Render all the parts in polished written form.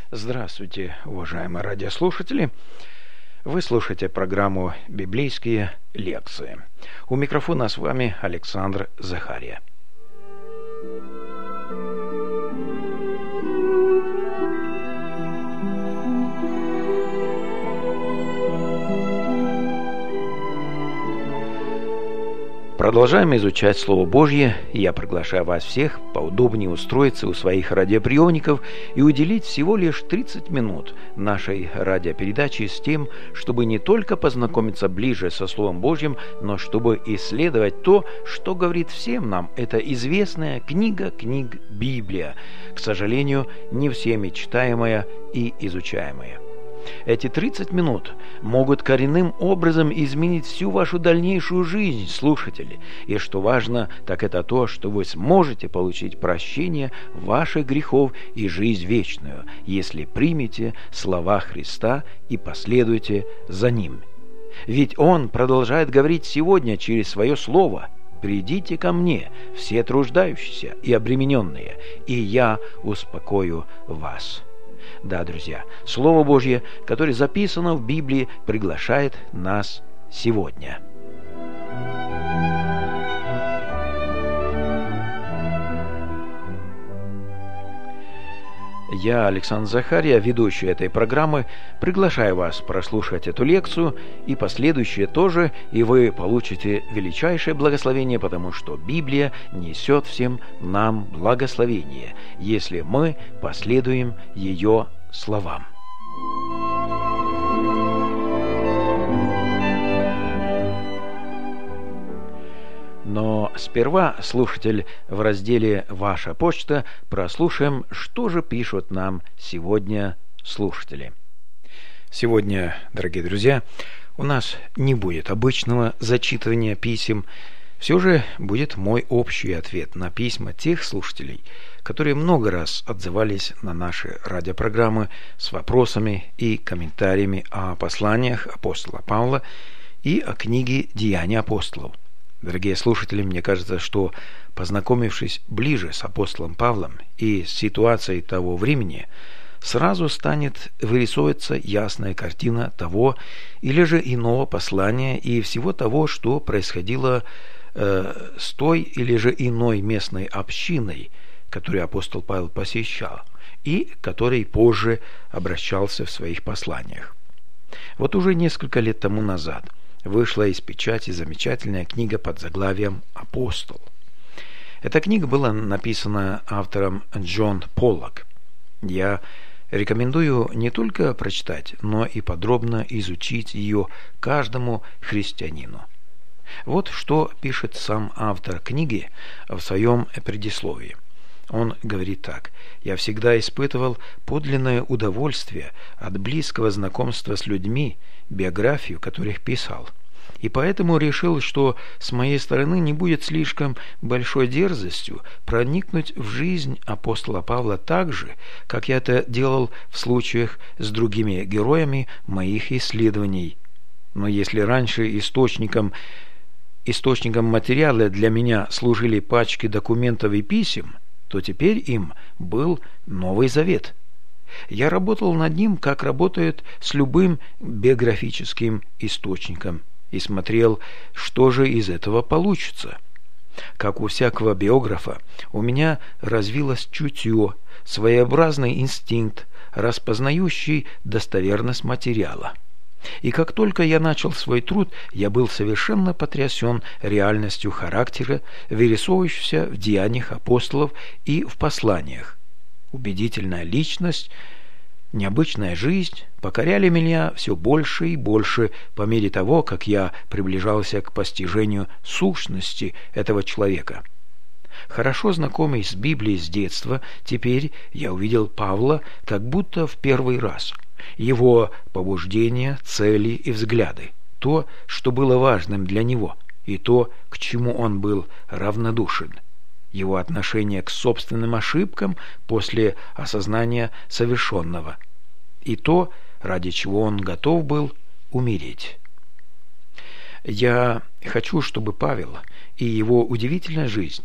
Здравствуйте, уважаемые радиослушатели! Вы слушаете программу «Библейские лекции». У микрофона с вами Александр Захария. Продолжаем изучать Слово Божье, и я приглашаю вас всех поудобнее устроиться у своих радиоприемников и уделить всего лишь 30 минут нашей радиопередачи с тем, чтобы не только познакомиться ближе со Словом Божьим, но чтобы исследовать то, что говорит всем нам эта известная книга книг Библия, к сожалению, не всеми читаемая и изучаемая. Эти 30 минут могут коренным образом изменить всю вашу дальнейшую жизнь, слушатели. И что важно, так это то, что вы сможете получить прощение ваших грехов и жизнь вечную, если примете слова Христа и последуете за Ним. Ведь Он продолжает говорить сегодня через Свое Слово: «Придите ко мне, все труждающиеся и обремененные, и я успокою вас». Да, друзья, Слово Божье, которое записано в Библии, приглашает нас сегодня. Я, Александр Захария, ведущий этой программы, приглашаю вас прослушать эту лекцию и последующие тоже, и вы получите величайшее благословение, потому что Библия несет всем нам благословение, если мы последуем ее словам. Но сперва, слушатель, в разделе «Ваша почта» прослушаем, что же пишут нам сегодня слушатели. Сегодня, дорогие друзья, у нас не будет обычного зачитывания писем, все же будет мой общий ответ на письма тех слушателей, которые много раз отзывались на наши радиопрограммы с вопросами и комментариями о посланиях апостола Павла и о книге «Деяния апостолов». Дорогие слушатели, мне кажется, что, познакомившись ближе с апостолом Павлом и с ситуацией того времени, сразу станет вырисовываться ясная картина того или же иного послания и всего того, что происходило с той или же иной местной общиной, которую апостол Павел посещал и к которой позже обращался в своих посланиях. Вот уже несколько лет тому назад вышла из печати замечательная книга под заглавием «Апостол». Эта книга была написана автором Джон Поллок. Я рекомендую не только прочитать, но и подробно изучить ее каждому христианину. Вот что пишет сам автор книги в своем предисловии. Он говорит так: «Я всегда испытывал подлинное удовольствие от близкого знакомства с людьми, биографию которых писал, и поэтому решил, что с моей стороны не будет слишком большой дерзостью проникнуть в жизнь апостола Павла так же, как я это делал в случаях с другими героями моих исследований. Но если раньше источником материала для меня служили пачки документов и писем, то теперь им был Новый Завет. Я работал над ним, как работают с любым биографическим источником, и смотрел, что же из этого получится. Как у всякого биографа, у меня развилось чутье, своеобразный инстинкт, распознающий достоверность материала. И как только я начал свой труд, я был совершенно потрясен реальностью характера, вырисовывающейся в деяниях апостолов и в посланиях. Убедительная личность, необычная жизнь покоряли меня все больше и больше по мере того, как я приближался к постижению сущности этого человека. Хорошо знакомый с Библией с детства, теперь я увидел Павла как будто в первый раз. Его побуждения, цели и взгляды, то, что было важным для него, и то, к чему он был равнодушен, его отношение к собственным ошибкам после осознания совершенного, и то, ради чего он готов был умереть. Я хочу, чтобы Павел и его удивительная жизнь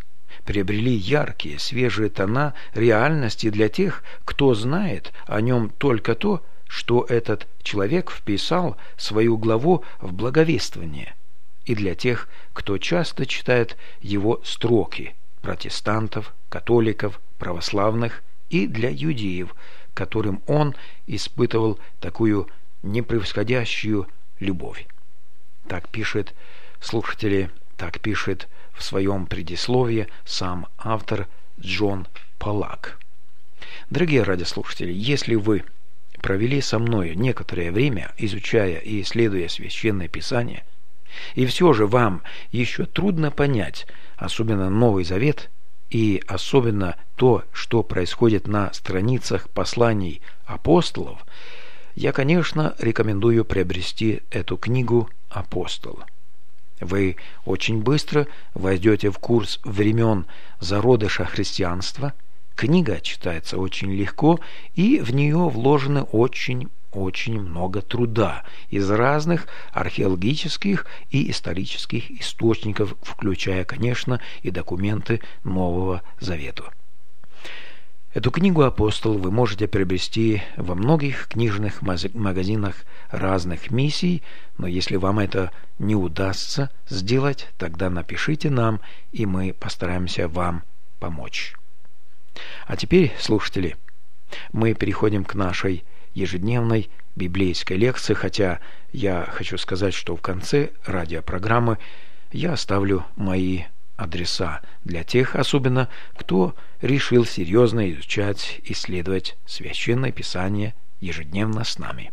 приобрели яркие, свежие тона реальности для тех, кто знает о нем только то, что этот человек вписал свою главу в благовествование, и для тех, кто часто читает его строки, протестантов, католиков, православных, и для иудеев, которым он испытывал такую непревосходящую любовь. Так пишет, слушатели, так пишет в своем предисловии сам автор Джон Полак. Дорогие радиослушатели, если вы провели со мною некоторое время, изучая и исследуя Священное Писание, и все же вам еще трудно понять, особенно Новый Завет, и особенно то, что происходит на страницах посланий апостолов, я, конечно, рекомендую приобрести эту книгу «Апостол». Вы очень быстро войдете в курс времен зародыша христианства. Книга читается очень легко, и в нее вложено очень много труда из разных археологических и исторических источников, включая, конечно, и документы Нового Завета. Эту книгу «Апостол» вы можете приобрести во многих книжных магазинах разных миссий, но если вам это не удастся сделать, тогда напишите нам, и мы постараемся вам помочь. А теперь, слушатели, мы переходим к нашей ежедневной библейской лекции, хотя я хочу сказать, что в конце радиопрограммы я оставлю мои адреса для тех, особенно, кто решил серьезно изучать, исследовать Священное Писание ежедневно с нами.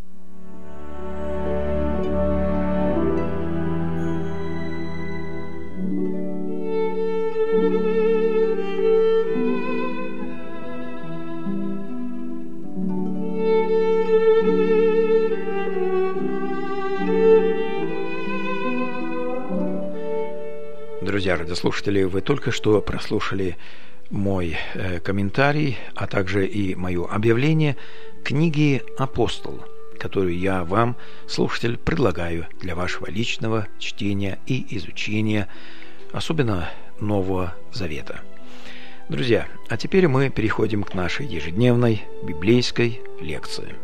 Друзья радиослушатели, вы только что прослушали мой комментарий, а также и мое объявление книги «Апостол», которую я вам, слушатель, предлагаю для вашего личного чтения и изучения, особенно Нового Завета. Друзья, а теперь мы переходим к нашей ежедневной библейской лекции.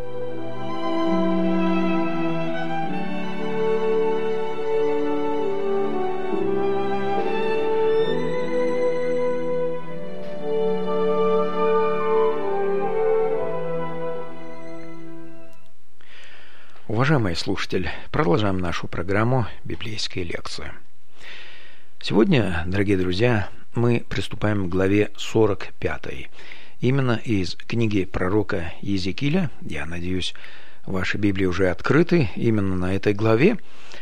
Уважаемые слушатели, продолжаем нашу программу «Библейские лекции». Сегодня, дорогие друзья, мы приступаем к главе 45. Именно из книги пророка Иезекииля. Я надеюсь, ваши Библии уже открыты именно на этой главе.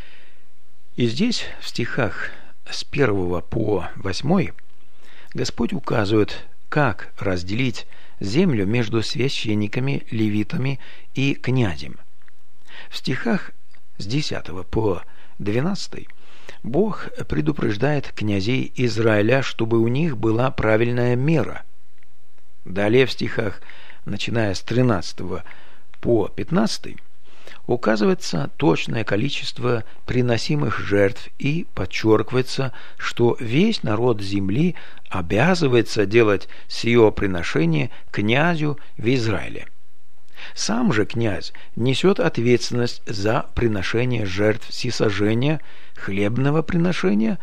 И здесь, в стихах с 1 по 8, Господь указывает, как разделить землю между священниками, левитами и князем. В стихах с 10 по 12 Бог предупреждает князей Израиля, чтобы у них была правильная мера. Далее в стихах, начиная с 13 по 15, указывается точное количество приносимых жертв и подчеркивается, что весь народ земли обязывается делать сие приношение князю в Израиле. Сам же князь несет ответственность за приношение жертв всесожжения, хлебного приношения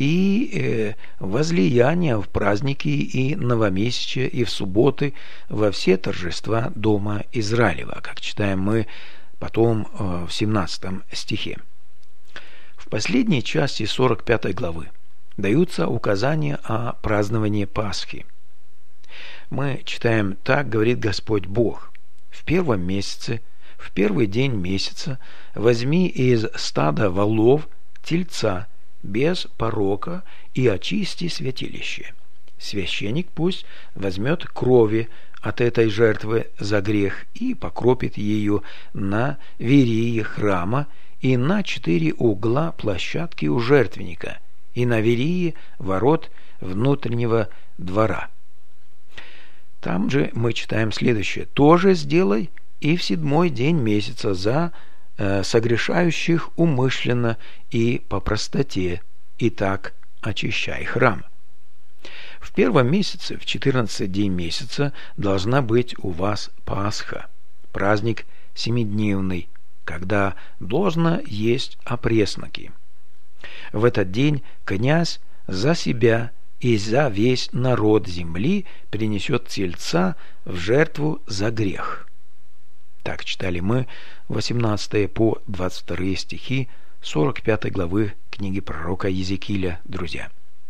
и возлияния в праздники и новомесячия и в субботы во все торжества дома Израилева, как читаем мы потом в 17 стихе. В последней части 45 главы даются указания о праздновании Пасхи. Мы читаем: «Так говорит Господь Бог: в первом месяце, в первый день месяца возьми из стада волов тельца без порока и очисти святилище. Священник пусть возьмет крови от этой жертвы за грех и покропит ею на верии храма и на 4 угла площадки у жертвенника и на верии ворот внутреннего двора». Там же мы читаем следующее: «Тоже сделай и в 7-й день месяца за согрешающих умышленно и по простоте, и так очищай храм». В первом месяце, в 14 день месяца, должна быть у вас Пасха, праздник семидневный, когда должно есть опресноки. В этот день князь за себя и за весь народ земли принесет тельца в жертву за грех. Так читали мы 18 по 22 стихи 45 главы книги пророка Иезекииля, друзья.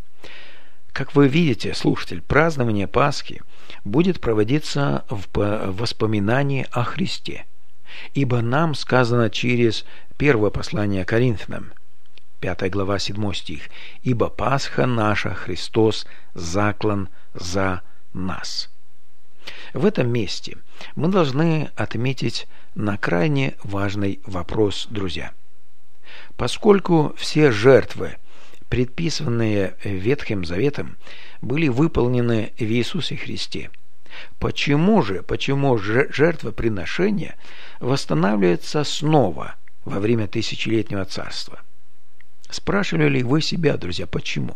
Как вы видите, слушатель, празднование Пасхи будет проводиться в воспоминании о Христе, ибо нам сказано через первое послание Коринфянам, 5 глава 7 стих, «Ибо Пасха наша, Христос, заклан за нас». В этом месте мы должны отметить на крайне важный вопрос, друзья. Поскольку все жертвы, предписанные Ветхим Заветом, были выполнены в Иисусе Христе, почему же жертвоприношение восстанавливается снова во время тысячелетнего царства? Спрашивали ли вы себя, друзья, почему?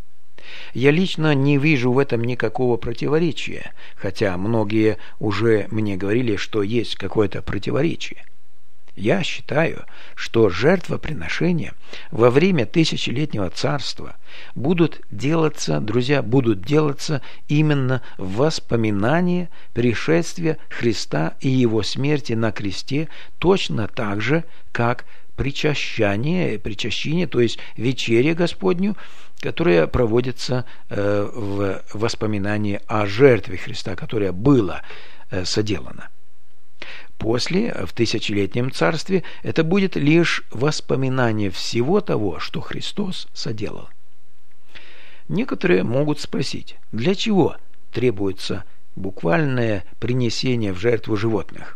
Я лично не вижу в этом никакого противоречия, хотя многие уже мне говорили, что есть какое-то противоречие. Я считаю, что жертвоприношения во время тысячелетнего царства будут делаться, друзья, именно в воспоминании пришествия Христа и Его смерти на кресте, точно так же, как причащение, то есть вечеря Господню, которая проводится в воспоминании о жертве Христа, которая была соделана. После, в тысячелетнем царстве, это будет лишь воспоминание всего того, что Христос соделал. Некоторые могут спросить, для чего требуется буквальное принесение в жертву животных?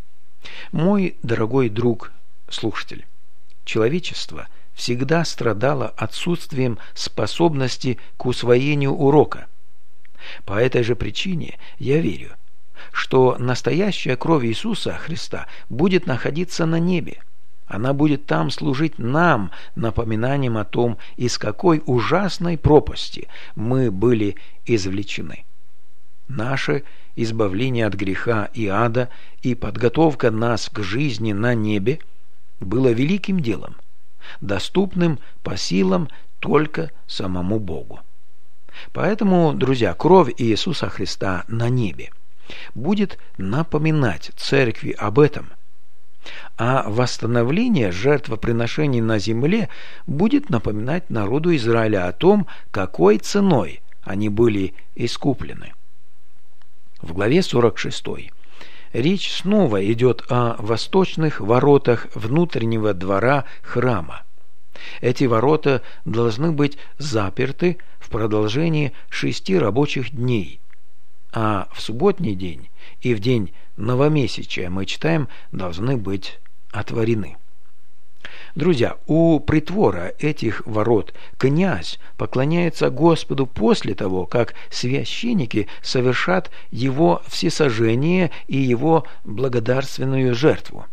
Мой дорогой друг, слушатель, человечество всегда страдало отсутствием способности к усвоению урока. По этой же причине я верю, что настоящая кровь Иисуса Христа будет находиться на небе. Она будет там служить нам напоминанием о том, из какой ужасной пропасти мы были извлечены. Наше избавление от греха и ада и подготовка нас к жизни на небе было великим делом, доступным по силам только самому Богу. Поэтому, друзья, кровь Иисуса Христа на небе будет напоминать церкви об этом, а восстановление жертвоприношений на земле будет напоминать народу Израиля о том, какой ценой они были искуплены. В главе 46 речь снова идет о восточных воротах внутреннего двора храма. Эти ворота должны быть заперты в продолжении 6 рабочих дней, а в субботний день и в день новомесячия, мы читаем, должны быть отворены. Друзья, у притвора этих ворот князь поклоняется Господу после того, как священники совершат его всесожжение и его благодарственную жертву.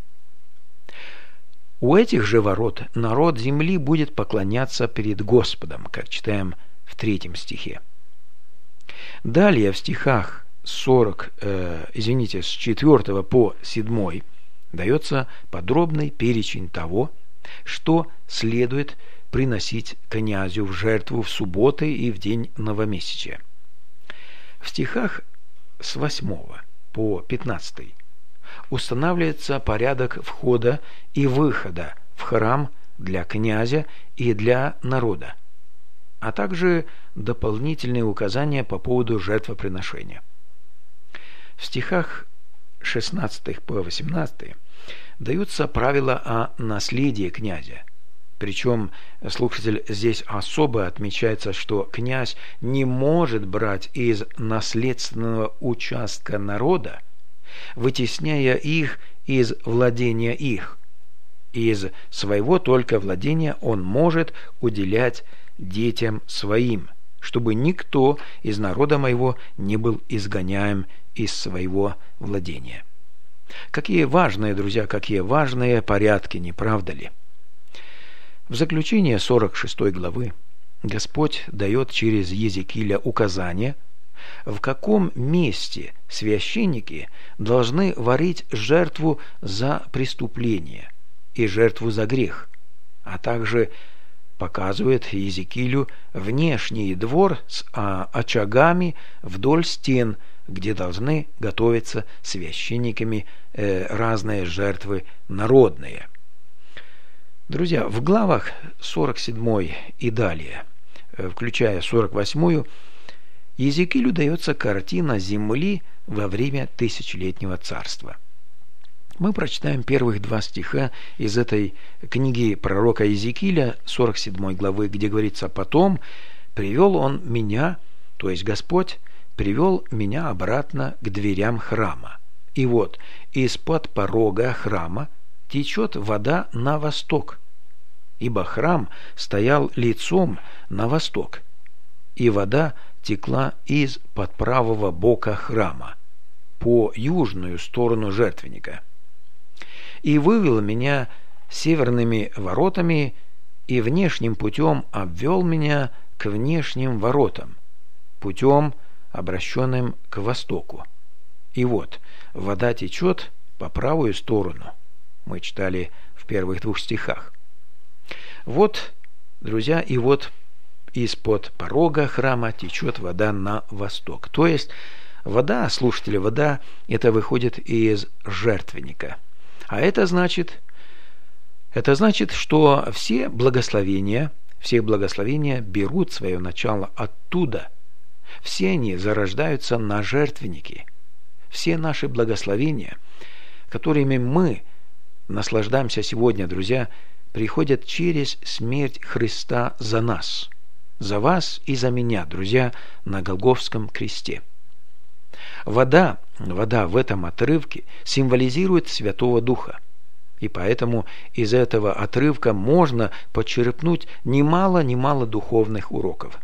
У этих же ворот народ земли будет поклоняться перед Господом, как читаем в 3 стихе. Далее в стихах с 4 по 7 дается подробный перечень того, что следует приносить князю в жертву в субботы и в день новомесячия. В стихах с 8 по 15 устанавливается порядок входа и выхода в храм для князя и для народа, а также дополнительные указания по поводу жертвоприношения. В стихах 16 по 18 даются правила о наследии князя. Причем, слушатель, здесь особо отмечается, что князь не может брать из наследственного участка народа, вытесняя их из владения их. Из своего только владения он может уделять детям своим, чтобы никто из народа моего не был изгоняем из своего владения. Какие важные, друзья, какие важные порядки, не правда ли? В заключение 46 главы Господь дает через Иезекииля указание, в каком месте священники должны варить жертву за преступление и жертву за грех, а также показывает Иезекиилю внешний двор с очагами вдоль стен, где должны готовиться священниками разные жертвы народные. Друзья, в главах 47 и далее, включая 48, Иезекиилю дается картина земли во время тысячелетнего царства. Мы прочитаем первых 2 стиха из этой книги пророка Иезекииля, 47 главы, где говорится: «Потом привел он меня, то есть Господь, привел меня обратно к дверям храма. И вот, из-под порога храма течет вода на восток, ибо храм стоял лицом на восток, и вода текла из-под правого бока храма, по южную сторону жертвенника. И вывел меня северными воротами, и внешним путем обвел меня к внешним воротам, путем, обращенным к востоку. И вот, вода течет по правую сторону». Мы читали в первых 2 стихах. Вот, друзья, и вот из-под порога храма течет вода на восток. То есть вода, слушатели, вода это выходит из жертвенника. А это значит, что все благословения берут свое начало оттуда. Все они зарождаются на жертвеннике. Все наши благословения, которыми мы наслаждаемся сегодня, друзья, приходят через смерть Христа за нас, за вас и за меня, друзья, на Голгофском кресте. Вода в этом отрывке символизирует Святого Духа. И поэтому из этого отрывка можно почерпнуть немало духовных уроков.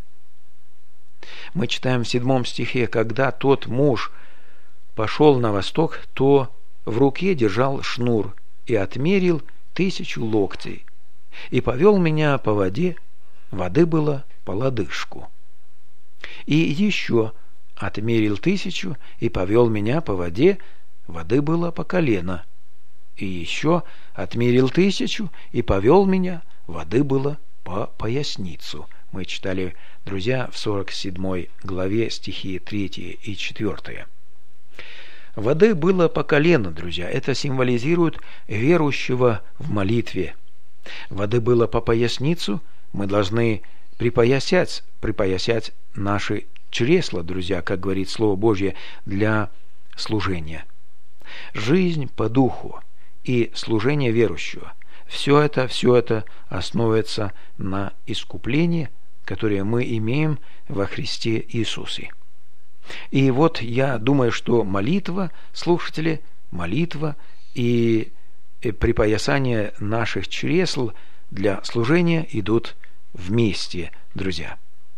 Мы читаем в 7 стихе: «Когда тот муж пошел на восток, то в руке держал шнур и отмерил 1000 локтей, и повел меня по воде, воды было по лодыжку. И еще отмерил 1000 и повел меня по воде, воды было по колено. И еще отмерил 1000 и повел меня, воды было по поясницу». Мы читали, друзья, в 47 главе стихи 3 и 4. Воды было по колено, друзья. Это символизирует верующего в молитве. Воды было по поясницу. Мы должны припоясать наши чресла, друзья, как говорит Слово Божье, для служения. Жизнь по духу и служение верующего. Все это основывается на искуплении, которое мы имеем во Христе Иисусе. И вот я думаю, что молитва, слушатели, молитва и припоясание наших чресл для служения идут вместе, друзья.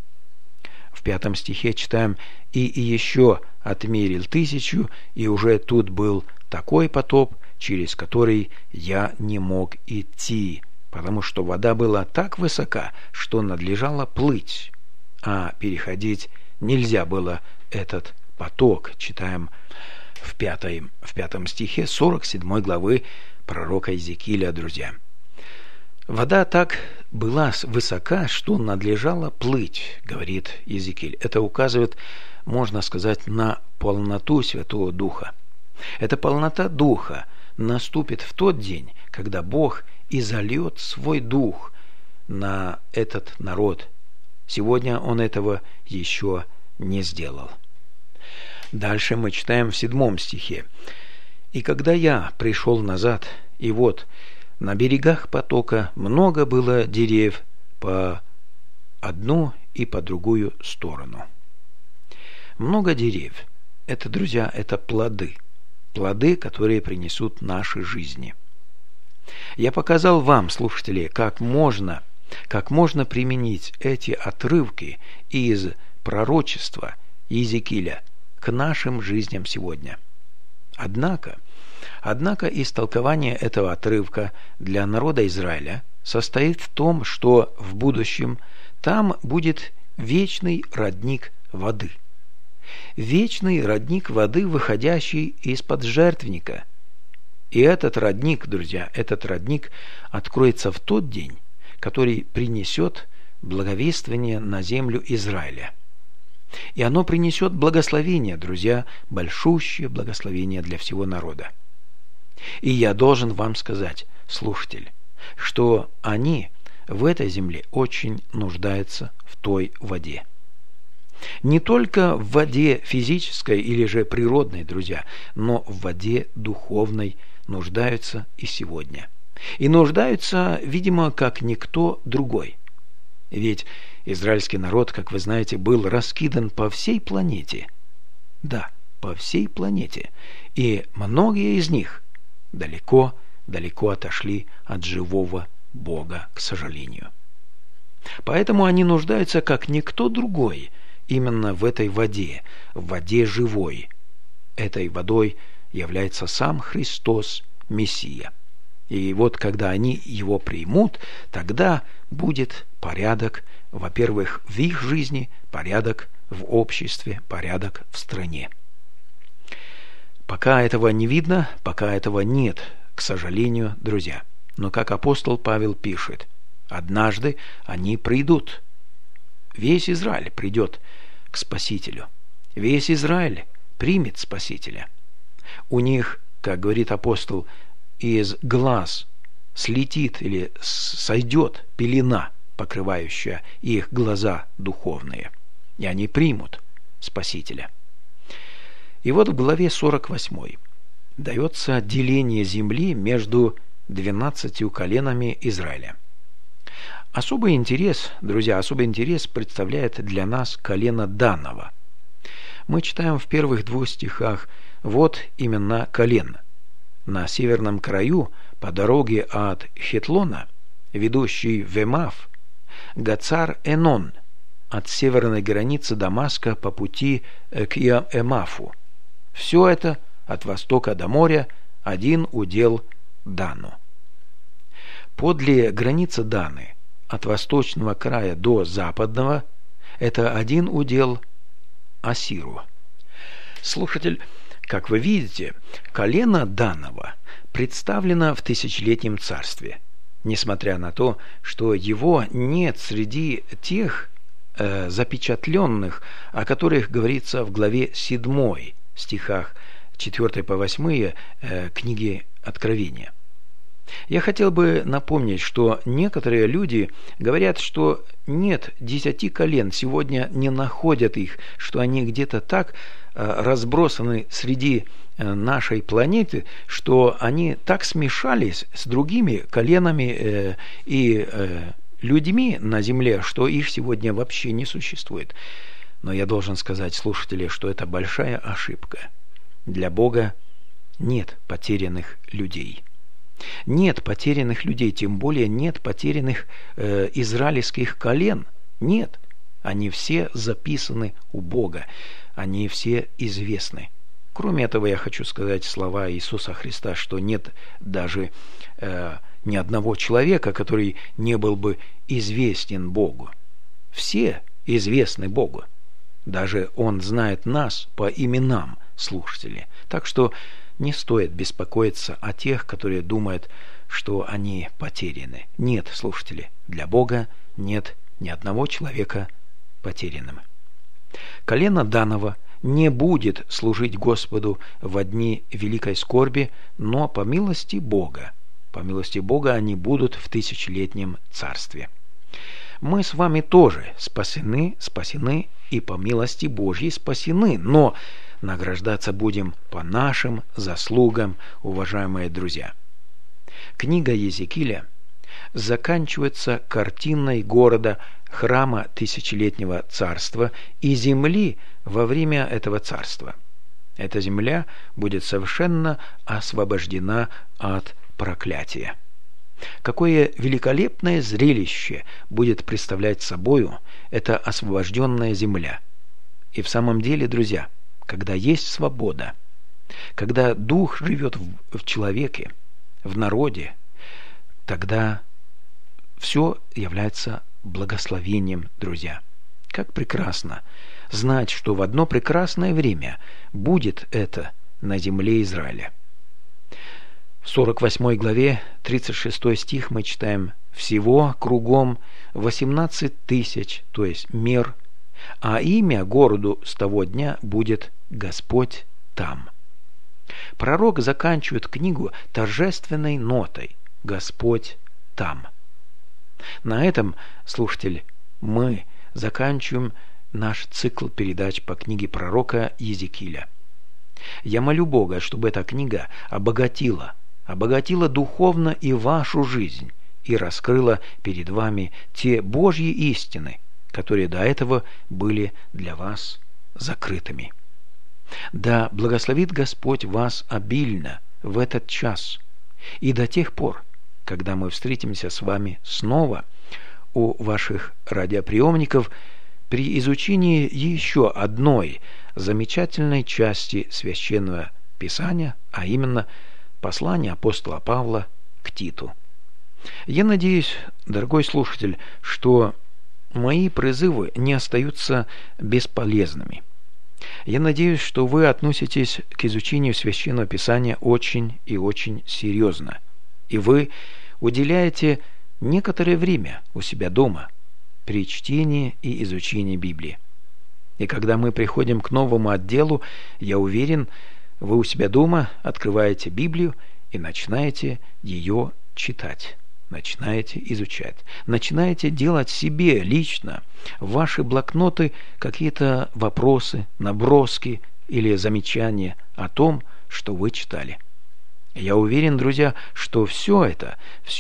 В 5 стихе читаем: «И еще отмерил 1000, и уже тут был такой потоп, через который я не мог идти, потому что вода была так высока, что надлежало плыть, а переходить нельзя было этот поток». Читаем в 5 стихе 47 главы пророка Иезекииля, друзья. Вода так была высока, что надлежало плыть, говорит Иезекииль. Это указывает, можно сказать, на полноту Святого Духа. Эта полнота Духа наступит в тот день, когда Бог изольет свой Дух на этот народ. Сегодня Он этого еще не сделал. Дальше мы читаем в 7 стихе: «И когда я пришел назад, и вот на берегах потока много было деревьев по одну и по другую сторону». Много деревьев. Это, друзья, это плоды, которые принесут нашей жизни. Я показал вам, слушатели, как можно применить эти отрывки из пророчества Иезекииля к нашим жизням сегодня. Однако истолкование этого отрывка для народа Израиля состоит в том, что в будущем там будет вечный родник воды. Вечный родник воды, выходящий из-под жертвенника. И этот родник, друзья, этот родник откроется в тот день, который принесет благовествие на землю Израиля. И оно принесет благословение, друзья, большущее благословение для всего народа. И я должен вам сказать, слушатель, что они в этой земле очень нуждаются в той воде. Не только в воде физической или же природной, друзья, но в воде духовной нуждаются и сегодня. И нуждаются, видимо, как никто другой. Ведь израильский народ, как вы знаете, был раскидан по всей планете. Да, по всей планете. И многие из них далеко отошли от живого Бога, к сожалению. Поэтому они нуждаются, как никто другой, именно в этой воде, в воде живой. Этой водой является сам Христос, Мессия. И вот когда они его примут, тогда будет порядок, во-первых, в их жизни, порядок в обществе, порядок в стране. Пока этого не видно, пока этого нет, к сожалению, друзья. Но как апостол Павел пишет, однажды они придут. Весь Израиль придет к Спасителю. Весь Израиль примет Спасителя. У них, как говорит апостол, из глаз слетит или сойдет пелена, покрывающая их глаза духовные, и они примут Спасителя. И вот в главе 48 дается деление земли между 12 коленами Израиля. Особый интерес, друзья, представляет для нас колено Данова. Мы читаем в первых 2 стихах вот имена колен. На северном краю, по дороге от Хетлона, ведущей в Эмаф, Гацар-Энон, от северной границы Дамаска по пути к Эмафу. Все это от востока до моря, один удел Дану. Подле границы Даны, от восточного края до западного, это один удел Асиру. Слушатель, как вы видите, колено Данова представлено в тысячелетнем царстве, несмотря на то, что его нет среди тех запечатленных, о которых говорится в главе 7, стихах 4 по 8 книги Откровения. Я хотел бы напомнить, что некоторые люди говорят, что нет 10 колен, сегодня не находят их, что они где-то так разбросаны среди нашей планеты, что они так смешались с другими коленами и людьми на земле, что их сегодня вообще не существует. Но я должен сказать, слушатели, что это большая ошибка. Для Бога нет потерянных людей. Нет потерянных людей, тем более нет потерянных израильских колен. Нет. Они все записаны у Бога. Они все известны. Кроме этого, я хочу сказать слова Иисуса Христа, что нет даже ни одного человека, который не был бы известен Богу. Все известны Богу. Даже Он знает нас по именам, слушатели. Так что не стоит беспокоиться о тех, которые думают, что они потеряны. Нет, слушатели, для Бога нет ни одного человека потерянным. Колено Данова не будет служить Господу в дни великой скорби, но по милости Бога они будут в тысячелетнем царстве. Мы с вами тоже спасены и по милости Божьей спасены, но награждаться будем по нашим заслугам, уважаемые друзья. Книга Иезекииля заканчивается картиной города, храма тысячелетнего царства и земли во время этого царства. Эта земля будет совершенно освобождена от проклятия. Какое великолепное зрелище будет представлять собою эта освобожденная земля. И в самом деле, друзья, когда есть свобода, когда Дух живет в человеке, в народе, тогда все является благословением, друзья. Как прекрасно знать, что в одно прекрасное время будет это на земле Израиля. В 48 главе, 36 стих мы читаем: «Всего кругом 18 тысяч, то есть мер, а имя городу с того дня будет Господь там». Пророк заканчивает книгу торжественной нотой: «Господь там». На этом, слушатель, мы заканчиваем наш цикл передач по книге пророка Иезекииля. Я молю Бога, чтобы эта книга обогатила духовно и вашу жизнь и раскрыла перед вами те Божьи истины, которые до этого были для вас закрытыми. Да благословит Господь вас обильно в этот час и до тех пор, когда мы встретимся с вами снова у ваших радиоприемников при изучении еще одной замечательной части Священного Писания, а именно послания апостола Павла к Титу. Я надеюсь, дорогой слушатель, что мои призывы не остаются бесполезными. Я надеюсь, что вы относитесь к изучению Священного Писания очень и очень серьезно, и вы уделяете некоторое время у себя дома при чтении и изучении Библии. И когда мы приходим к новому отделу, я уверен, вы у себя дома открываете Библию и начинаете ее читать, начинаете изучать, начинаете делать себе лично в ваши блокноты какие-то вопросы, наброски или замечания о том, что вы читали. Я уверен, друзья, что все это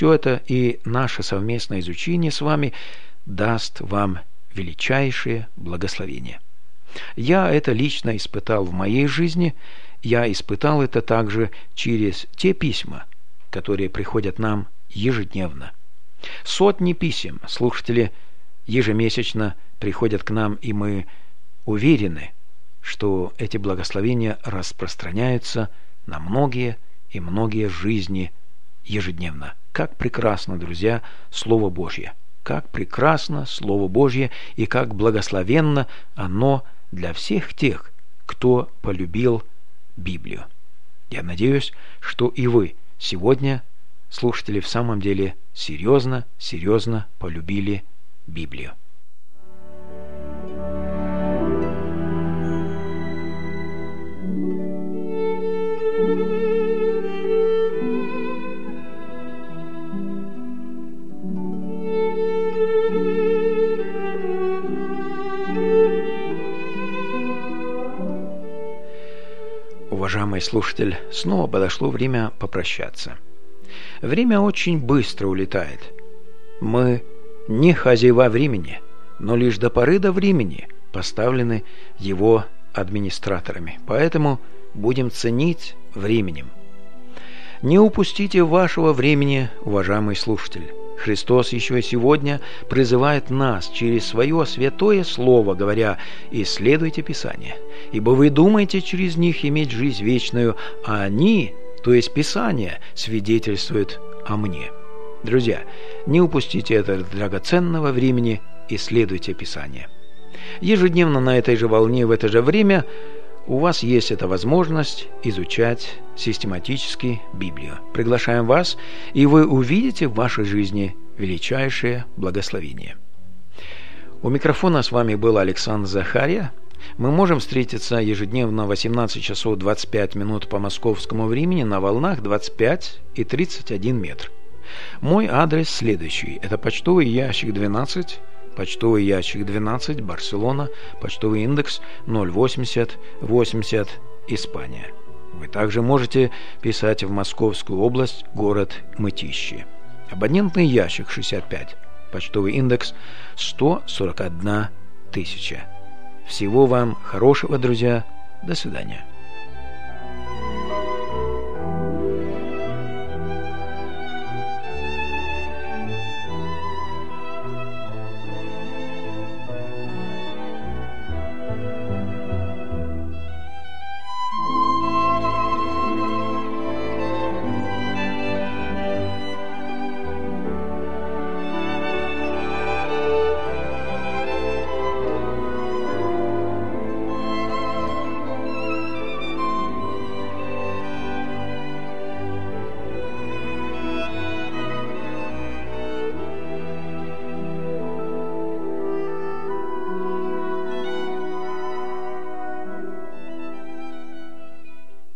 и наше совместное изучение с вами даст вам величайшее благословение. Я это лично испытал в моей жизни, я испытал это также через те письма, которые приходят нам ежедневно. Сотни писем слушатели ежемесячно приходят к нам, и мы уверены, что эти благословения распространяются на многие и многие жизни ежедневно. Как прекрасно, друзья, Слово Божье! Как прекрасно Слово Божье и как благословенно оно для всех тех, кто полюбил Библию. Я надеюсь, что и вы сегодня, слушатели, в самом деле серьезно полюбили Библию. Уважаемый слушатель, снова подошло время попрощаться. Время очень быстро улетает. Мы не хозяева времени, но лишь до поры до времени поставлены его администраторами. Поэтому будем ценить временем. Не упустите вашего времени, уважаемый слушатель. Христос еще и сегодня призывает нас через свое святое слово, говоря: «Исследуйте Писание, ибо вы думаете через них иметь жизнь вечную, а они, то есть Писание, свидетельствуют о мне». Друзья, не упустите этого драгоценного времени, исследуйте Писание. Ежедневно на этой же волне в это же время у вас есть эта возможность изучать систематически Библию. Приглашаем вас, и вы увидите в вашей жизни величайшее благословение. У микрофона с вами был Александр Захария. Мы можем встретиться ежедневно в 18 часов 25 минут по московскому времени на волнах 25 и 31 метр. Мой адрес следующий. Это почтовый ящик 12, Барселона, почтовый индекс 08080, Испания. Вы также можете писать в Московскую область, город Мытищи. Абонентный ящик 65, почтовый индекс 141 000. Всего вам хорошего, друзья. До свидания.